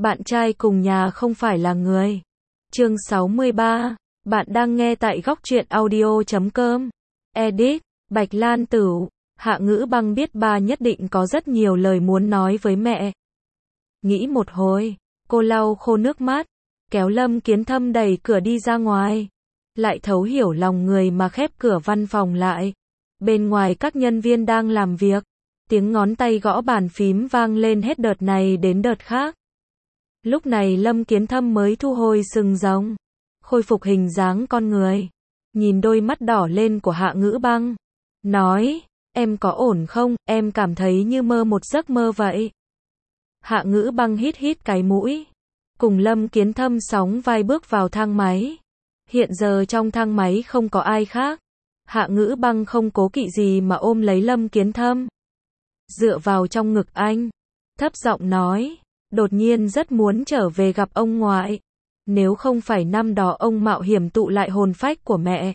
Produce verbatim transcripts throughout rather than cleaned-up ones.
Bạn trai cùng nhà không phải là người. Chương sáu mươi ba. Bạn đang nghe tại góc truyện audio chấm com. Edit, Bạch Lan Tửu. Hạ Ngữ Băng biết ba nhất định có rất nhiều lời muốn nói với mẹ. Nghĩ một hồi, cô lau khô nước mắt, kéo Lâm Kiến Thâm đẩy cửa đi ra ngoài. Lại thấu hiểu lòng người mà khép cửa văn phòng lại. Bên ngoài các nhân viên đang làm việc. Tiếng ngón tay gõ bàn phím vang lên hết đợt này đến đợt khác. Lúc này Lâm Kiến Thâm mới thu hồi sừng rồng, khôi phục hình dáng con người. Nhìn đôi mắt đỏ lên của Hạ Ngữ Băng, nói, em có ổn không, em cảm thấy như mơ một giấc mơ vậy. Hạ Ngữ Băng hít hít cái mũi, cùng Lâm Kiến Thâm sóng vai bước vào thang máy. Hiện giờ trong thang máy không có ai khác. Hạ Ngữ Băng không cố kỵ gì mà ôm lấy Lâm Kiến Thâm, dựa vào trong ngực anh, thấp giọng nói, đột nhiên rất muốn trở về gặp ông ngoại. Nếu không phải năm đó ông mạo hiểm tụ lại hồn phách của mẹ,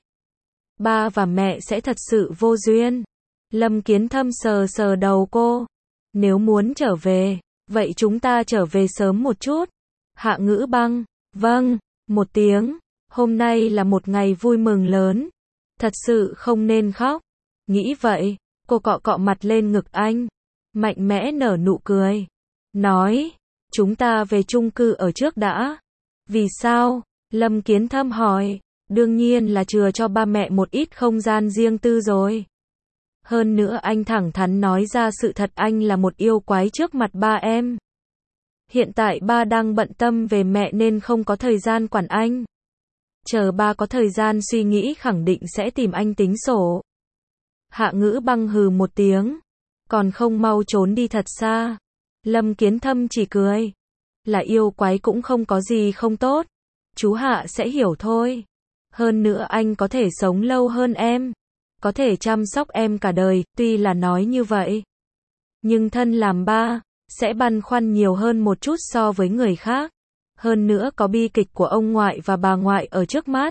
ba và mẹ sẽ thật sự vô duyên. Lâm Kiến Thâm sờ sờ đầu cô. Nếu muốn trở về, vậy chúng ta trở về sớm một chút. Hạ Ngữ Băng, vâng, một tiếng. Hôm nay là một ngày vui mừng lớn. Thật sự không nên khóc. Nghĩ vậy, cô cọ cọ mặt lên ngực anh, mạnh mẽ nở nụ cười, nói, chúng ta về chung cư ở trước đã. Vì sao? Lâm Kiến Thâm hỏi. Đương nhiên là chừa cho ba mẹ một ít không gian riêng tư rồi. Hơn nữa anh thẳng thắn nói ra sự thật, anh là một yêu quái trước mặt ba em. Hiện tại ba đang bận tâm về mẹ nên không có thời gian quản anh. Chờ ba có thời gian suy nghĩ khẳng định sẽ tìm anh tính sổ. Hạ Ngữ Băng hừ một tiếng, còn không mau trốn đi thật xa. Lâm Kiến Thâm chỉ cười, là yêu quái cũng không có gì không tốt, chú Hạ sẽ hiểu thôi. Hơn nữa anh có thể sống lâu hơn em, có thể chăm sóc em cả đời. Tuy là nói như vậy, nhưng thân làm ba, sẽ băn khoăn nhiều hơn một chút so với người khác. Hơn nữa có bi kịch của ông ngoại và bà ngoại ở trước mắt.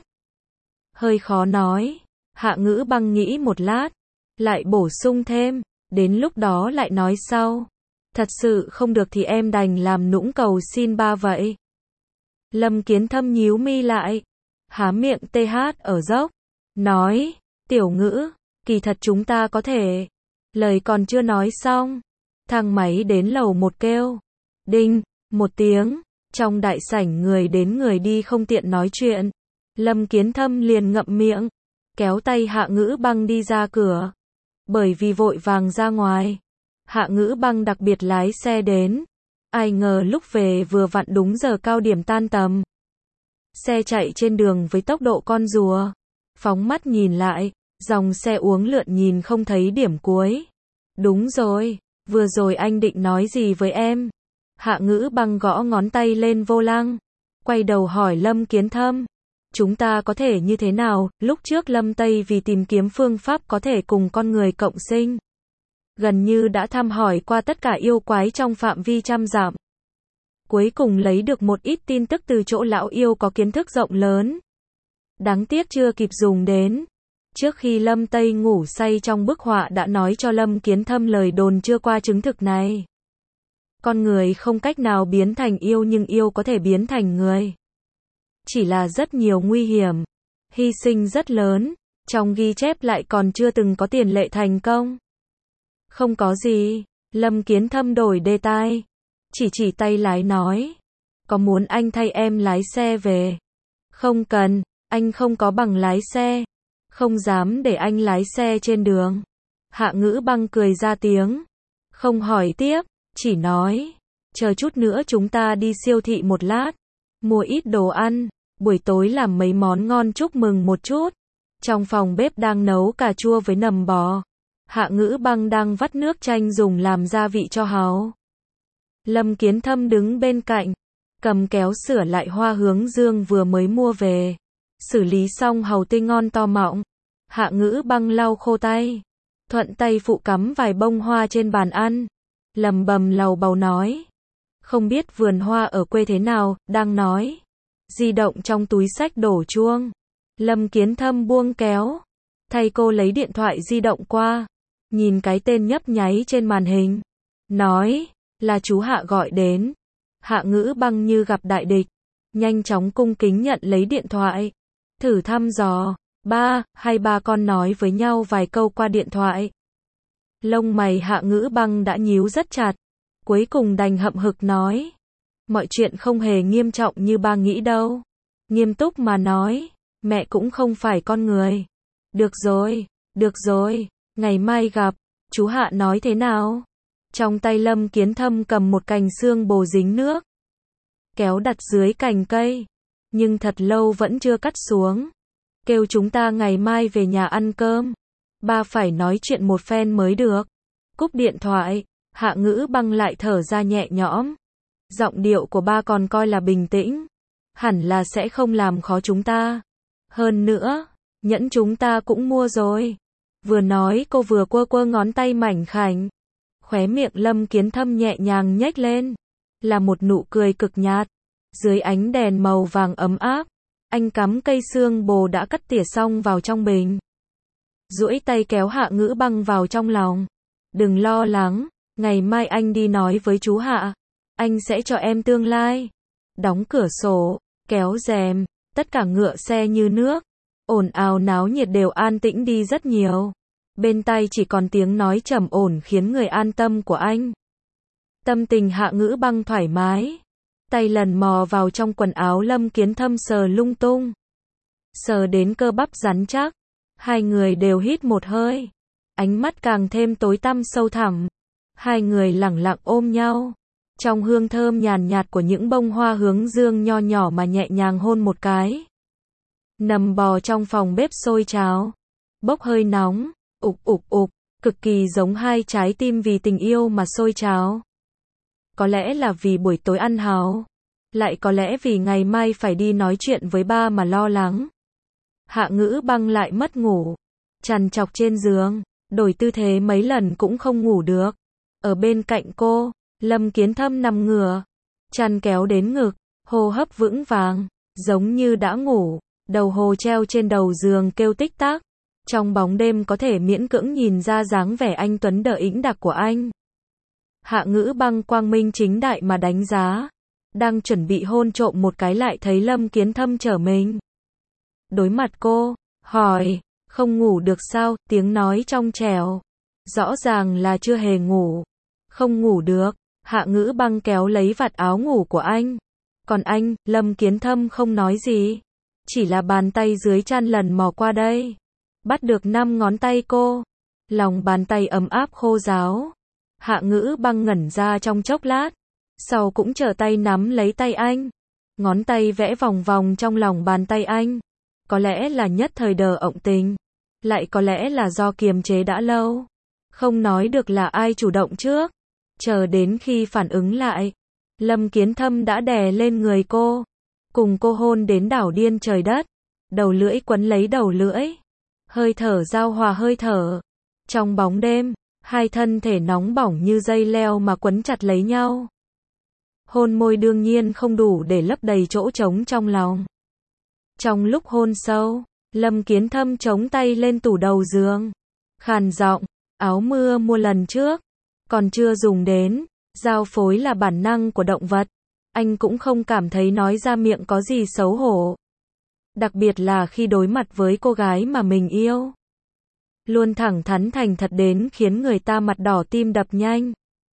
Hơi khó nói. Hạ Ngữ Băng nghĩ một lát, lại bổ sung thêm, đến lúc đó lại nói sau. Thật sự không được thì em đành làm nũng cầu xin ba vậy. Lâm Kiến Thâm nhíu mi lại, há miệng tê hát ở dốc, nói, Tiểu Ngữ, kỳ thật chúng ta có thể. Lời còn chưa nói xong, thang máy đến lầu một kêu, đinh, một tiếng. Trong đại sảnh người đến người đi không tiện nói chuyện. Lâm Kiến Thâm liền ngậm miệng, kéo tay Hạ Ngữ Băng đi ra cửa. Bởi vì vội vàng ra ngoài, Hạ Ngữ Băng đặc biệt lái xe đến. Ai ngờ lúc về vừa vặn đúng giờ cao điểm tan tầm. Xe chạy trên đường với tốc độ con rùa. Phóng mắt nhìn lại, dòng xe uốn lượn nhìn không thấy điểm cuối. Đúng rồi, vừa rồi anh định nói gì với em? Hạ Ngữ Băng gõ ngón tay lên vô lăng, quay đầu hỏi Lâm Kiến Thâm, chúng ta có thể như thế nào? Lúc trước Lâm Tây vì tìm kiếm phương pháp có thể cùng con người cộng sinh, gần như đã thăm hỏi qua tất cả yêu quái trong phạm vi trăm dặm. Cuối cùng lấy được một ít tin tức từ chỗ lão yêu có kiến thức rộng lớn. Đáng tiếc chưa kịp dùng đến. Trước khi Lâm Tây ngủ say trong bức họa đã nói cho Lâm Kiến Thâm lời đồn chưa qua chứng thực này. Con người không cách nào biến thành yêu nhưng yêu có thể biến thành người. Chỉ là rất nhiều nguy hiểm, hy sinh rất lớn, trong ghi chép lại còn chưa từng có tiền lệ thành công. Không có gì, Lâm Kiến Thâm đổi đề tài, chỉ chỉ tay lái nói, có muốn anh thay em lái xe về? Không cần, anh không có bằng lái xe, không dám để anh lái xe trên đường. Hạ Ngữ Băng cười ra tiếng, không hỏi tiếp. Chỉ nói, chờ chút nữa chúng ta đi siêu thị một lát, mua ít đồ ăn, buổi tối làm mấy món ngon chúc mừng một chút. Trong phòng bếp đang nấu cà chua với nầm bò. Hạ Ngữ Băng đang vắt nước chanh dùng làm gia vị cho hàu. Lâm Kiến Thâm đứng bên cạnh, cầm kéo sửa lại hoa hướng dương vừa mới mua về. Xử lý xong hàu tươi ngon to mọng. Hạ Ngữ Băng lau khô tay, thuận tay phụ cắm vài bông hoa trên bàn ăn. Lầm bầm lầu bầu nói, không biết vườn hoa ở quê thế nào, đang nói. Di động trong túi xách đổ chuông. Lâm Kiến Thâm buông kéo, thay cô lấy điện thoại di động qua, nhìn cái tên nhấp nháy trên màn hình, nói, là chú Hạ gọi đến. Hạ Ngữ Băng như gặp đại địch, nhanh chóng cung kính nhận lấy điện thoại. Thử thăm dò, ba, hay ba con nói với nhau vài câu qua điện thoại. Lông mày Hạ Ngữ Băng đã nhíu rất chặt, cuối cùng đành hậm hực nói. Mọi chuyện không hề nghiêm trọng như ba nghĩ đâu. Nghiêm túc mà nói, mẹ cũng không phải con người. Được rồi, được rồi, ngày mai gặp, chú Hạ nói thế nào? Trong tay Lâm Kiến Thâm cầm một cành xương bồ dính nước, kéo đặt dưới cành cây, nhưng thật lâu vẫn chưa cắt xuống. Kêu chúng ta ngày mai về nhà ăn cơm. Ba phải nói chuyện một phen mới được. Cúp điện thoại, Hạ Ngữ Băng lại thở ra nhẹ nhõm. Giọng điệu của ba còn coi là bình tĩnh. Hẳn là sẽ không làm khó chúng ta. Hơn nữa, nhẫn chúng ta cũng mua rồi. Vừa nói cô vừa quơ quơ ngón tay mảnh khảnh. Khóe miệng Lâm Kiến Thâm nhẹ nhàng nhếch lên. Là một nụ cười cực nhạt. Dưới ánh đèn màu vàng ấm áp, anh cắm cây xương bồ đã cắt tỉa xong vào trong bình. Duỗi tay kéo Hạ Ngữ Băng vào trong lòng. Đừng lo lắng, ngày mai anh đi nói với chú Hạ. Anh sẽ cho em tương lai. Đóng cửa sổ, kéo rèm, tất cả ngựa xe như nước. Ồn ào náo nhiệt đều an tĩnh đi rất nhiều. Bên tai chỉ còn tiếng nói trầm ổn khiến người an tâm của anh. Tâm tình Hạ Ngữ Băng thoải mái. Tay lần mò vào trong quần áo Lâm Kiến Thâm sờ lung tung. Sờ đến cơ bắp rắn chắc. Hai người đều hít một hơi. Ánh mắt càng thêm tối tăm sâu thẳm. Hai người lẳng lặng ôm nhau. Trong hương thơm nhàn nhạt của những bông hoa hướng dương nho nhỏ mà nhẹ nhàng hôn một cái. Nằm bò trong phòng bếp sôi cháo. Bốc hơi nóng, ục ục ục, cực kỳ giống hai trái tim vì tình yêu mà sôi cháo. Có lẽ là vì buổi tối ăn háo. Lại có lẽ vì ngày mai phải đi nói chuyện với ba mà lo lắng. Hạ Ngữ Băng lại mất ngủ. Trằn trọc trên giường, đổi tư thế mấy lần cũng không ngủ được. Ở bên cạnh cô, Lâm Kiến Thâm nằm ngửa, chăn kéo đến ngực, hô hấp vững vàng, giống như đã ngủ, đầu hồ treo trên đầu giường kêu tích tắc. Trong bóng đêm có thể miễn cưỡng nhìn ra dáng vẻ anh tuấn đờ ĩnh đặc của anh. Hạ Ngữ Băng quang minh chính đại mà đánh giá. Đang chuẩn bị hôn trộm một cái lại thấy Lâm Kiến Thâm trở mình. Đối mặt cô, hỏi, không ngủ được sao, tiếng nói trong trẻo. Rõ ràng là chưa hề ngủ. Không ngủ được, Hạ Ngữ Băng kéo lấy vạt áo ngủ của anh. Còn anh, Lâm Kiến Thâm không nói gì. Chỉ là bàn tay dưới chăn lần mò qua đây. Bắt được năm ngón tay cô. Lòng bàn tay ấm áp khô ráo. Hạ Ngữ Băng ngẩn ra trong chốc lát. Sau cũng trở tay nắm lấy tay anh. Ngón tay vẽ vòng vòng trong lòng bàn tay anh. Có lẽ là nhất thời đờ ộng tình. Lại có lẽ là do kiềm chế đã lâu. Không nói được là ai chủ động trước. Chờ đến khi phản ứng lại. Lâm Kiến Thâm đã đè lên người cô. Cùng cô hôn đến đảo điên trời đất. Đầu lưỡi quấn lấy đầu lưỡi. Hơi thở giao hòa hơi thở. Trong bóng đêm, hai thân thể nóng bỏng như dây leo mà quấn chặt lấy nhau. Hôn môi đương nhiên không đủ để lấp đầy chỗ trống trong lòng. Trong lúc hôn sâu, Lâm Kiến Thâm chống tay lên tủ đầu giường. Khàn giọng, áo mưa mua lần trước. Còn chưa dùng đến, giao phối là bản năng của động vật. Anh cũng không cảm thấy nói ra miệng có gì xấu hổ. Đặc biệt là khi đối mặt với cô gái mà mình yêu. Luôn thẳng thắn thành thật đến khiến người ta mặt đỏ tim đập nhanh.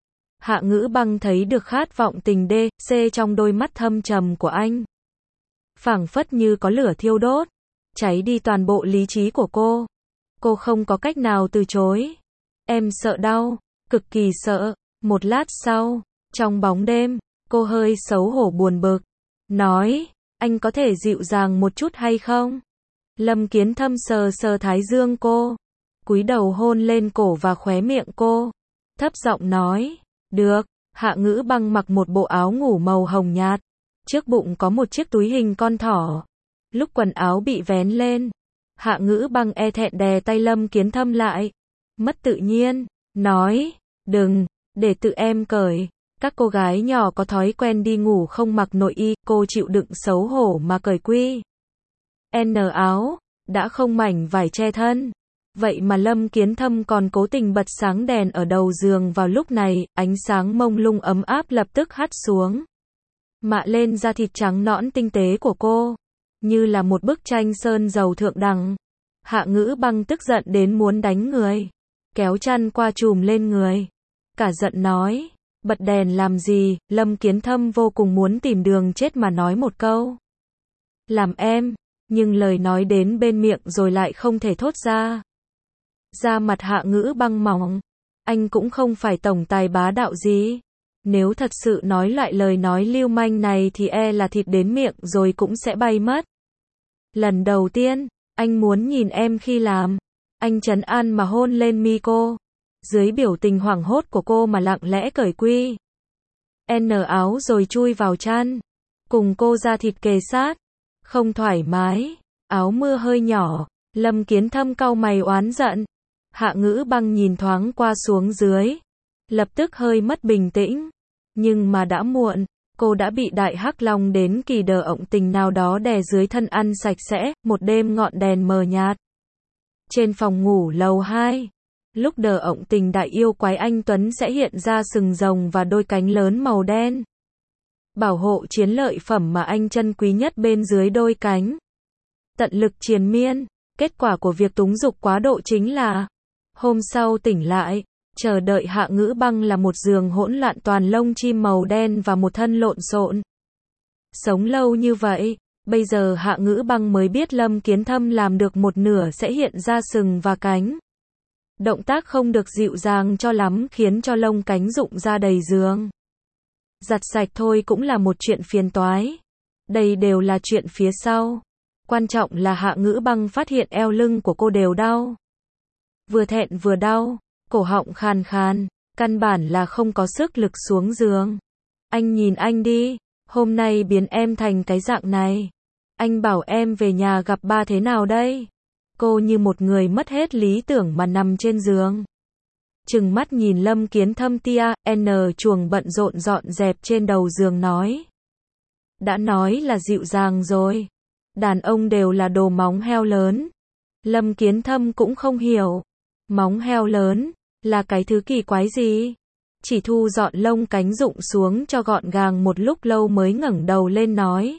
Hạ Ngữ Băng thấy được khát vọng tình đê, xê trong đôi mắt thâm trầm của anh. Phảng phất như có lửa thiêu đốt, cháy đi toàn bộ lý trí của cô. Cô không có cách nào từ chối. Em sợ đau, cực kỳ sợ. Một lát sau, trong bóng đêm, cô hơi xấu hổ buồn bực. Nói, anh có thể dịu dàng một chút hay không? Lâm Kiến Thâm sờ sờ thái dương cô. Cúi đầu hôn lên cổ và khóe miệng cô. Thấp giọng nói, được. Hạ Ngữ Băng mặc một bộ áo ngủ màu hồng nhạt. Trước bụng có một chiếc túi hình con thỏ. Lúc quần áo bị vén lên, Hạ Ngữ Băng e thẹn đè tay Lâm Kiến Thâm lại. Mất tự nhiên, nói, đừng, để tự em cởi. Các cô gái nhỏ có thói quen đi ngủ không mặc nội y, cô chịu đựng xấu hổ mà cởi quy. N áo, đã không mảnh vải che thân. Vậy mà Lâm Kiến Thâm còn cố tình bật sáng đèn ở đầu giường vào lúc này, ánh sáng mông lung ấm áp lập tức hắt xuống. mạ lên da thịt trắng nõn tinh tế của cô, như là một bức tranh sơn dầu thượng đẳng. Hạ Ngữ Băng tức giận đến muốn đánh người, kéo chăn qua trùm lên người, cả giận nói, bật đèn làm gì? Lâm Kiến Thâm vô cùng muốn tìm đường chết mà nói một câu. Làm em, nhưng lời nói đến bên miệng rồi lại không thể thốt ra. Da mặt Hạ Ngữ Băng mỏng, anh cũng không phải tổng tài bá đạo gì. Nếu thật sự nói loại lời nói lưu manh này thì e là thịt đến miệng rồi cũng sẽ bay mất. Lần đầu tiên, anh muốn nhìn em khi làm. Anh trấn an mà hôn lên mi cô. Dưới biểu tình hoảng hốt của cô mà lặng lẽ cởi quy N áo rồi chui vào chăn. Cùng cô da thịt kề sát. Không thoải mái. Áo mưa hơi nhỏ. Lâm Kiến Thâm cau mày oán giận. Hạ Ngữ Băng nhìn thoáng qua xuống dưới. Lập tức hơi mất bình tĩnh. Nhưng mà đã muộn. Cô đã bị đại hắc long đến kỳ đờ ộng tình nào đó đè dưới thân ăn sạch sẽ. Một đêm ngọn đèn mờ nhạt. Trên phòng ngủ lầu hai. Lúc đờ ộng tình đại yêu quái anh Tuấn sẽ hiện ra sừng rồng và đôi cánh lớn màu đen. Bảo hộ chiến lợi phẩm mà anh trân quý nhất bên dưới đôi cánh. Tận lực triền miên. Kết quả của việc túng dục quá độ chính là hôm sau tỉnh lại, chờ đợi Hạ Ngữ Băng là một giường hỗn loạn toàn lông chim màu đen và một thân lộn xộn. Sống lâu như vậy, bây giờ Hạ Ngữ Băng mới biết Lâm Kiến Thâm làm được một nửa sẽ hiện ra sừng và cánh. Động tác không được dịu dàng cho lắm khiến cho lông cánh rụng ra đầy giường. Giặt sạch thôi cũng là một chuyện phiền toái. Đây đều là chuyện phía sau. Quan trọng là Hạ Ngữ Băng phát hiện eo lưng của cô đều đau. Vừa thẹn vừa đau, cổ họng khàn khàn, căn bản là không có sức lực xuống giường. Anh nhìn anh đi, hôm nay biến em thành cái dạng này. Anh bảo em về nhà gặp ba thế nào đây? Cô như một người mất hết lý tưởng mà nằm trên giường. Trừng mắt nhìn Lâm Kiến Thâm tia, N chuồng bận rộn dọn dẹp trên đầu giường nói. Đã nói là dịu dàng rồi. Đàn ông đều là đồ móng heo lớn. Lâm Kiến Thâm cũng không hiểu. Móng heo lớn, là cái thứ kỳ quái gì? Chỉ thu dọn lông cánh rụng xuống cho gọn gàng một lúc lâu mới ngẩng đầu lên nói.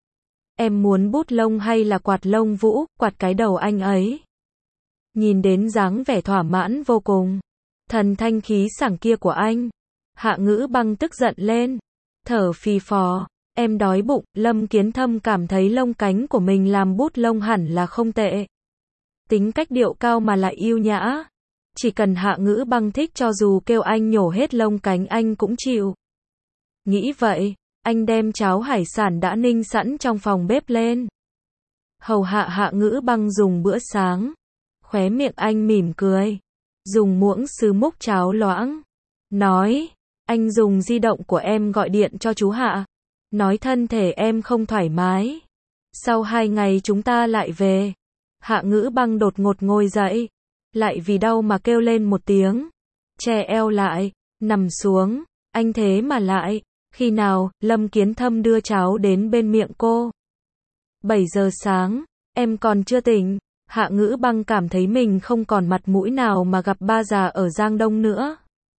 Em muốn bút lông hay là quạt lông vũ, quạt cái đầu anh ấy. Nhìn đến dáng vẻ thỏa mãn vô cùng. Thần thanh khí sảng kia của anh. Hạ Ngữ Băng tức giận lên. Thở phì phò. Em đói bụng. Lâm Kiến Thâm cảm thấy lông cánh của mình làm bút lông hẳn là không tệ. Tính cách điệu cao mà lại yêu nhã. Chỉ cần Hạ Ngữ Băng thích cho dù kêu anh nhổ hết lông cánh anh cũng chịu. Nghĩ vậy, anh đem cháo hải sản đã ninh sẵn trong phòng bếp lên. Hầu hạ Hạ Ngữ Băng dùng bữa sáng. Khóe miệng anh mỉm cười. Dùng muỗng sứ múc cháo loãng. Nói, anh dùng di động của em gọi điện cho chú Hạ. Nói thân thể em không thoải mái. Sau hai ngày chúng ta lại về. Hạ Ngữ Băng đột ngột ngồi dậy. Lại vì đau mà kêu lên một tiếng. Che eo lại, nằm xuống. Anh thế mà lại. Khi nào, Lâm Kiến Thâm đưa cháo đến bên miệng cô. bảy giờ sáng, em còn chưa tỉnh. Hạ Ngữ Băng cảm thấy mình không còn mặt mũi nào mà gặp ba già ở Giang Đông nữa.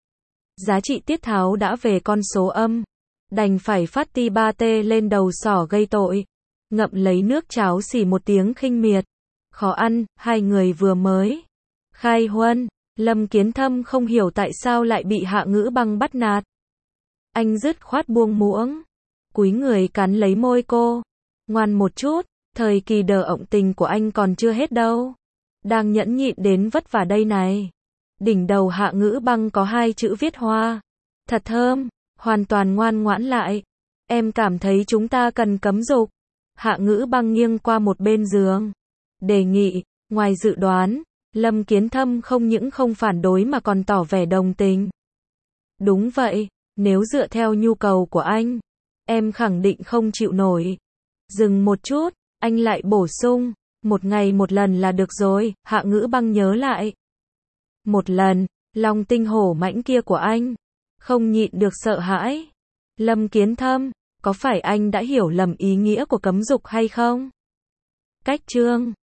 Giá trị tiết tháo đã về con số âm. Đành phải phát ti ba tê lên đầu sỏ gây tội. Ngậm lấy nước cháo xỉ một tiếng khinh miệt. Khó ăn, hai người vừa mới khai huân. Lâm Kiến Thâm không hiểu tại sao lại bị Hạ Ngữ Băng bắt nạt. Anh dứt khoát buông muỗng. Cúi người cắn lấy môi cô. Ngoan một chút, thời kỳ đờ ộng tình của anh còn chưa hết đâu. Đang nhẫn nhịn đến vất vả đây này. Đỉnh đầu Hạ Ngữ Băng có hai chữ viết hoa. Thật thơm, hoàn toàn ngoan ngoãn lại. Em cảm thấy chúng ta cần cấm dục. Hạ Ngữ Băng nghiêng qua một bên giường. Đề nghị, ngoài dự đoán, Lâm Kiến Thâm không những không phản đối mà còn tỏ vẻ đồng tình. Đúng vậy, nếu dựa theo nhu cầu của anh, em khẳng định không chịu nổi. Dừng một chút, anh lại bổ sung, một ngày một lần là được rồi. Hạ Ngữ Băng nhớ lại. Một lần, lòng tinh hổ mãnh kia của anh, không nhịn được sợ hãi. Lâm Kiến Thâm, có phải anh đã hiểu lầm ý nghĩa của cấm dục hay không? Cách chương